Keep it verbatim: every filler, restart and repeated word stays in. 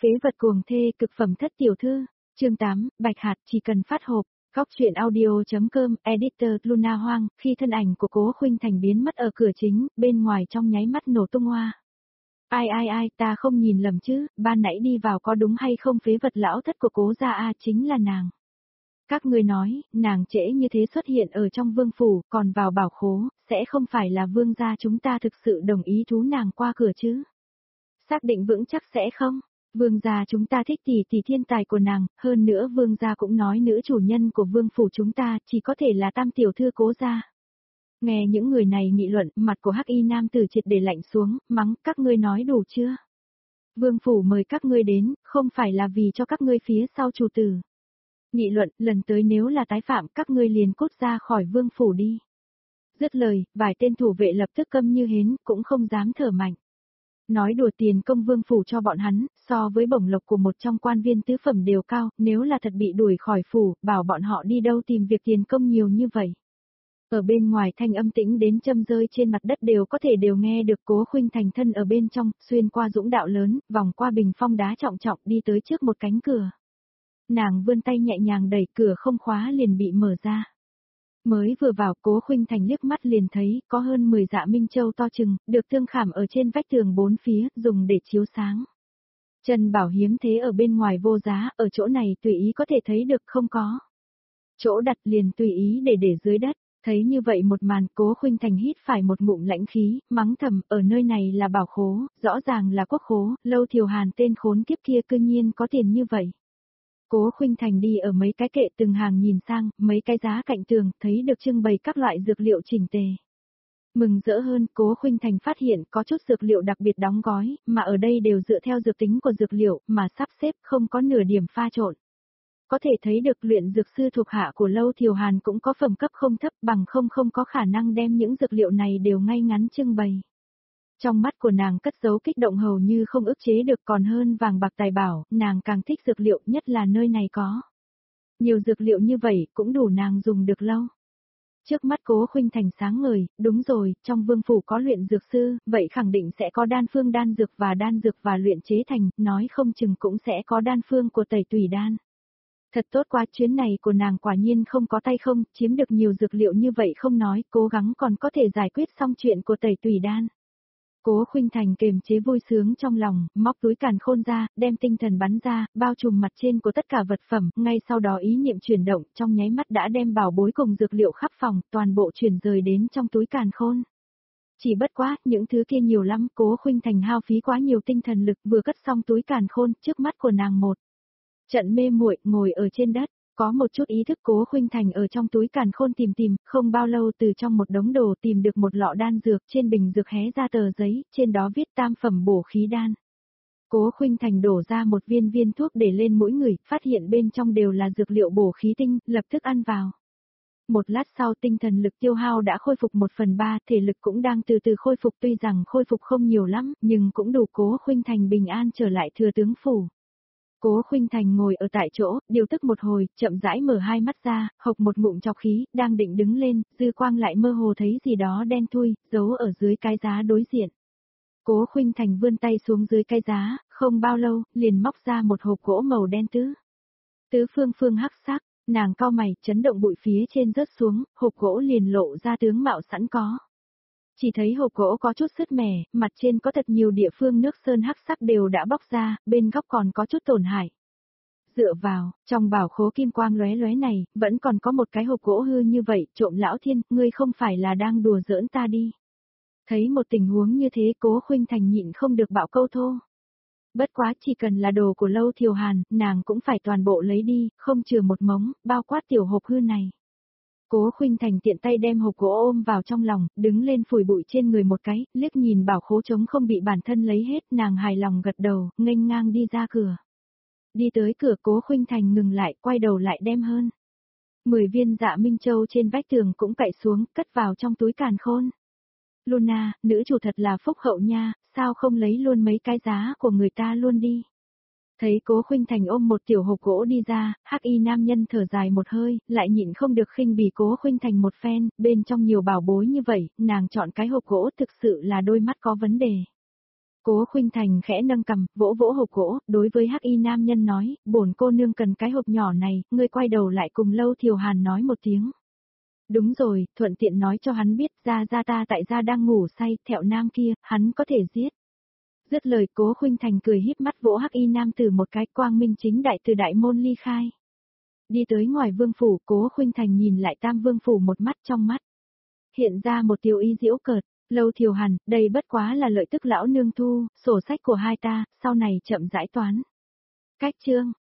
Phế vật cuồng thê cực phẩm thất tiểu thư, chương tám, Bạch Hạt chỉ cần phát hộp, góc truyện audio.com, editor Luna Hoang, khi thân ảnh của Cố Khuynh Thành biến mất ở cửa chính, bên ngoài trong nháy mắt nổ tung hoa. Ai ai ai, ta không nhìn lầm chứ, ban nãy đi vào có đúng hay không, phế vật lão thất của Cố gia a chính là nàng. Các ngươi nói, nàng trễ như thế xuất hiện ở trong vương phủ, còn vào bảo khố, sẽ không phải là vương gia chúng ta thực sự đồng ý thú nàng qua cửa chứ? Xác định vững chắc sẽ không? Vương gia chúng ta thích tỷ tỷ thiên tài của nàng, hơn nữa vương gia cũng nói nữ chủ nhân của vương phủ chúng ta chỉ có thể là tam tiểu thư Cố gia. Nghe những người này nghị luận, mặt của Hắc Y nam tử triệt để lạnh xuống, mắng, các ngươi nói đủ chưa? Vương phủ mời các ngươi đến, không phải là vì cho các ngươi phía sau chủ tử. Nghị luận, lần tới nếu là tái phạm, các ngươi liền cút ra khỏi vương phủ đi. Dứt lời, vài tên thủ vệ lập tức câm như hến, cũng không dám thở mạnh. Nói đùa, tiền công vương phủ cho bọn hắn, so với bổng lộc của một trong quan viên tứ phẩm đều cao, nếu là thật bị đuổi khỏi phủ, bảo bọn họ đi đâu tìm việc tiền công nhiều như vậy. Ở bên ngoài thanh âm tĩnh đến châm rơi trên mặt đất đều có thể đều nghe được. Cố Khuynh Thành thân ở bên trong, xuyên qua dũng đạo lớn, vòng qua bình phong đá trọng trọng đi tới trước một cánh cửa. Nàng vươn tay nhẹ nhàng đẩy, cửa không khóa liền bị mở ra. Mới vừa vào, Cố Khuynh Thành liếc mắt liền thấy có hơn mười dạ minh châu to chừng, được thương khảm ở trên vách tường bốn phía, dùng để chiếu sáng. Chân bảo hiếm thế ở bên ngoài vô giá, ở chỗ này tùy ý có thể thấy được, không có chỗ đặt liền tùy ý để để dưới đất. Thấy như vậy một màn, Cố Khuynh Thành hít phải một ngụm lãnh khí, mắng thầm, ở nơi này là bảo khố, rõ ràng là quốc khố, Lâu Thiều Hàn tên khốn kiếp kia cư nhiên có tiền như vậy. Cố Khuynh Thành đi ở mấy cái kệ từng hàng nhìn sang, mấy cái giá cạnh tường, thấy được trưng bày các loại dược liệu chỉnh tề. Mừng rỡ hơn, Cố Khuynh Thành phát hiện có chút dược liệu đặc biệt đóng gói, mà ở đây đều dựa theo dược tính của dược liệu, mà sắp xếp không có nửa điểm pha trộn. Có thể thấy được luyện dược sư thuộc hạ của Lâu Thiều Hàn cũng có phẩm cấp không thấp, bằng không không có khả năng đem những dược liệu này đều ngay ngắn trưng bày. Trong mắt của nàng cất giấu kích động hầu như không ức chế được, còn hơn vàng bạc tài bảo, nàng càng thích dược liệu, nhất là nơi này có nhiều dược liệu như vậy, cũng đủ nàng dùng được lâu. Trước mắt Cố Khuynh Thành sáng ngời, đúng rồi, trong vương phủ có luyện dược sư, vậy khẳng định sẽ có đan phương đan dược và đan dược và luyện chế thành, nói không chừng cũng sẽ có đan phương của tẩy tùy đan. Thật tốt quá, chuyến này của nàng quả nhiên không có tay không, chiếm được nhiều dược liệu như vậy không nói, cố gắng còn có thể giải quyết xong chuyện của tẩy tùy đan. Cố Khuynh Thành kiềm chế vui sướng trong lòng, móc túi càn khôn ra, đem tinh thần bắn ra, bao trùm mặt trên của tất cả vật phẩm, ngay sau đó ý niệm chuyển động, trong nháy mắt đã đem bảo bối cùng dược liệu khắp phòng, toàn bộ chuyển rời đến trong túi càn khôn. Chỉ bất quá, những thứ kia nhiều lắm, Cố Khuynh Thành hao phí quá nhiều tinh thần lực, vừa cất xong túi càn khôn, trước mắt của nàng một trận mê muội, ngồi ở trên đất. Có một chút ý thức, Cố Khuynh Thành ở trong túi càn khôn tìm tìm, không bao lâu từ trong một đống đồ tìm được một lọ đan dược, trên bình dược hé ra tờ giấy, trên đó viết tam phẩm bổ khí đan. Cố Khuynh Thành đổ ra một viên viên thuốc để lên mỗi người, phát hiện bên trong đều là dược liệu bổ khí tinh, lập tức ăn vào. Một lát sau tinh thần lực tiêu hao đã khôi phục một phần ba, thể lực cũng đang từ từ khôi phục, tuy rằng khôi phục không nhiều lắm, nhưng cũng đủ Cố Khuynh Thành bình an trở lại thừa tướng phủ. Cố Khuynh Thành ngồi ở tại chỗ, điều tức một hồi, chậm rãi mở hai mắt ra, hộc một ngụm trọc khí, đang định đứng lên, dư quang lại mơ hồ thấy gì đó đen thui, giấu ở dưới cái giá đối diện. Cố Khuynh Thành vươn tay xuống dưới cái giá, không bao lâu, liền móc ra một hộp gỗ màu đen tứ. Tứ phương phương hắc sắc, nàng cau mày, chấn động bụi phía trên rớt xuống, hộp gỗ liền lộ ra tướng mạo sẵn có. Chỉ thấy hộp gỗ có chút sứt mẻ, mặt trên có thật nhiều địa phương nước sơn hắc sắc đều đã bóc ra, bên góc còn có chút tổn hại. Dựa vào, trong bảo khố kim quang lóe lóe này, vẫn còn có một cái hộp gỗ hư như vậy, trộm lão thiên, ngươi không phải là đang đùa giỡn ta đi. Thấy một tình huống như thế, Cố Khuynh Thành nhịn không được bạo câu thô. Bất quá chỉ cần là đồ của Lâu Thiều Hàn, nàng cũng phải toàn bộ lấy đi, không chừa một mống, bao quát tiểu hộp hư này. Cố Khuynh Thành tiện tay đem hộp gỗ ôm vào trong lòng, đứng lên phủi bụi trên người một cái, liếc nhìn bảo khố trống không bị bản thân lấy hết, nàng hài lòng gật đầu, nghênh ngang đi ra cửa. Đi tới cửa, Cố Khuynh Thành ngừng lại, quay đầu lại đem hơn mười viên dạ minh châu trên vách tường cũng cạy xuống, cất vào trong túi càn khôn. Luna, nữ chủ thật là phúc hậu nha, sao không lấy luôn mấy cái giá của người ta luôn đi. Thấy Cố Khuynh Thành ôm một tiểu hộp gỗ đi ra, Hắc Y nam nhân thở dài một hơi, lại nhịn không được khinh bỉ Cố Khuynh Thành một phen, bên trong nhiều bảo bối như vậy, nàng chọn cái hộp gỗ thực sự là đôi mắt có vấn đề. Cố Khuynh Thành khẽ nâng cằm, vỗ vỗ hộp gỗ, đối với Hắc Y nam nhân nói, bổn cô nương cần cái hộp nhỏ này, ngươi quay đầu lại cùng Lâu Thiều Hàn nói một tiếng. Đúng rồi, thuận tiện nói cho hắn biết, gia gia ta tại gia đang ngủ say, thẹo nam kia, hắn có thể giết. Dứt lời, Cố Khuynh Thành cười híp mắt vỗ Hắc Y nam tử một cái, quang minh chính đại từ đại môn ly khai. Đi tới ngoài vương phủ, Cố Khuynh Thành nhìn lại Tam vương phủ một mắt, trong mắt hiện ra một tiêu ý giễu cợt. Lâu Thiều Hàn, đây bất quá là lợi tức lão nương thu, sổ sách của hai ta, sau này chậm rãi toán. Cách chương